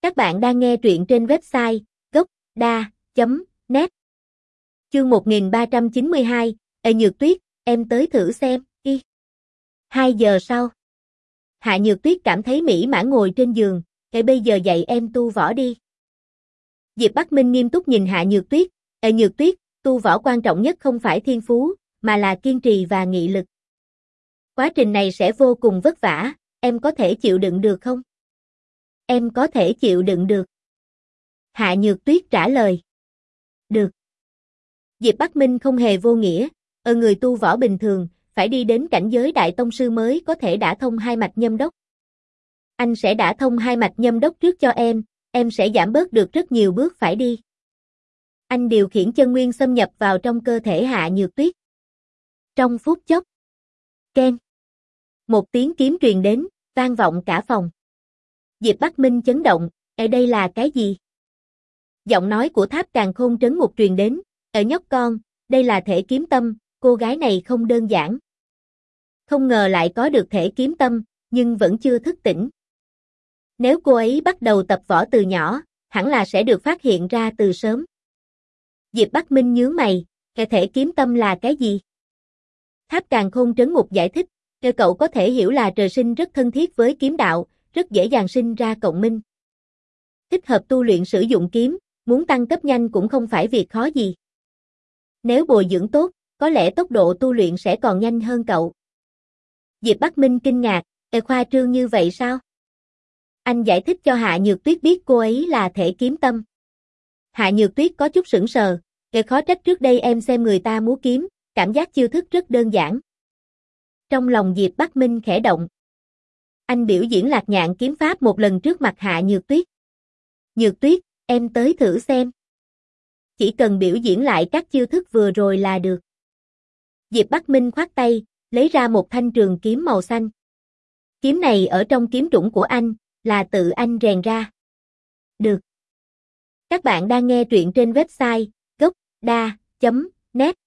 Các bạn đang nghe truyện trên website gocda.net. Chương 1392, Nhược Tuyết, em tới thử xem, y. 2 giờ sau. Hạ Nhược Tuyết cảm thấy mỹ mãn ngồi trên giường, bây giờ dạy em tu võ đi. Diệp Bắc Minh nghiêm túc nhìn Hạ Nhược Tuyết, Nhược Tuyết, tu võ quan trọng nhất không phải thiên phú, mà là kiên trì và nghị lực. Quá trình này sẽ vô cùng vất vả, em có thể chịu đựng được không? Em có thể chịu đựng được. Hạ Nhược Tuyết trả lời. Được. Diệp Bắc Minh không hề vô nghĩa, người tu võ bình thường, phải đi đến cảnh giới đại tông sư mới có thể đả thông hai mạch nhâm đốc. Anh sẽ đả thông hai mạch nhâm đốc trước cho em sẽ giảm bớt được rất nhiều bước phải đi. Anh điều khiển chân nguyên xâm nhập vào trong cơ thể Hạ Nhược Tuyết. Trong phút chốc. Keng. Một tiếng kiếm truyền đến, vang vọng cả phòng. Diệp Bắc Minh chấn động, đây là cái gì? Giọng nói của Tháp Càn Khôn trấn ngục truyền đến, nhóc con, đây là thể kiếm tâm, cô gái này không đơn giản. Không ngờ lại có được thể kiếm tâm, nhưng vẫn chưa thức tỉnh. Nếu cô ấy bắt đầu tập võ từ nhỏ, hẳn là sẽ được phát hiện ra từ sớm. Diệp Bắc Minh nhướng mày, thể kiếm tâm là cái gì? Tháp Càn Khôn trấn ngục giải thích, cậu có thể hiểu là trời sinh rất thân thiết với kiếm đạo, rất dễ dàng sinh ra cộng minh. Thích hợp tu luyện sử dụng kiếm, muốn tăng cấp nhanh cũng không phải việc khó gì. Nếu bồi dưỡng tốt, có lẽ tốc độ tu luyện sẽ còn nhanh hơn cậu. Diệp Bắc Minh kinh ngạc, khoa trương như vậy sao? Anh giải thích cho Hạ Nhược Tuyết biết cô ấy là thể kiếm tâm. Hạ Nhược Tuyết có chút sững sờ, khó trách trước đây em xem người ta múa kiếm, cảm giác chiêu thức rất đơn giản. Trong lòng Diệp Bắc Minh khẽ động. Anh biểu diễn Lạc Nhạn kiếm pháp một lần trước mặt Hạ Nhược Tuyết. Nhược Tuyết, em tới thử xem. Chỉ cần biểu diễn lại các chiêu thức vừa rồi là được. Diệp Bắc Minh khoát tay, lấy ra một thanh trường kiếm màu xanh. Kiếm này ở trong kiếm trũng của anh, là tự anh rèn ra. Được. Các bạn đang nghe truyện trên website gocda.net.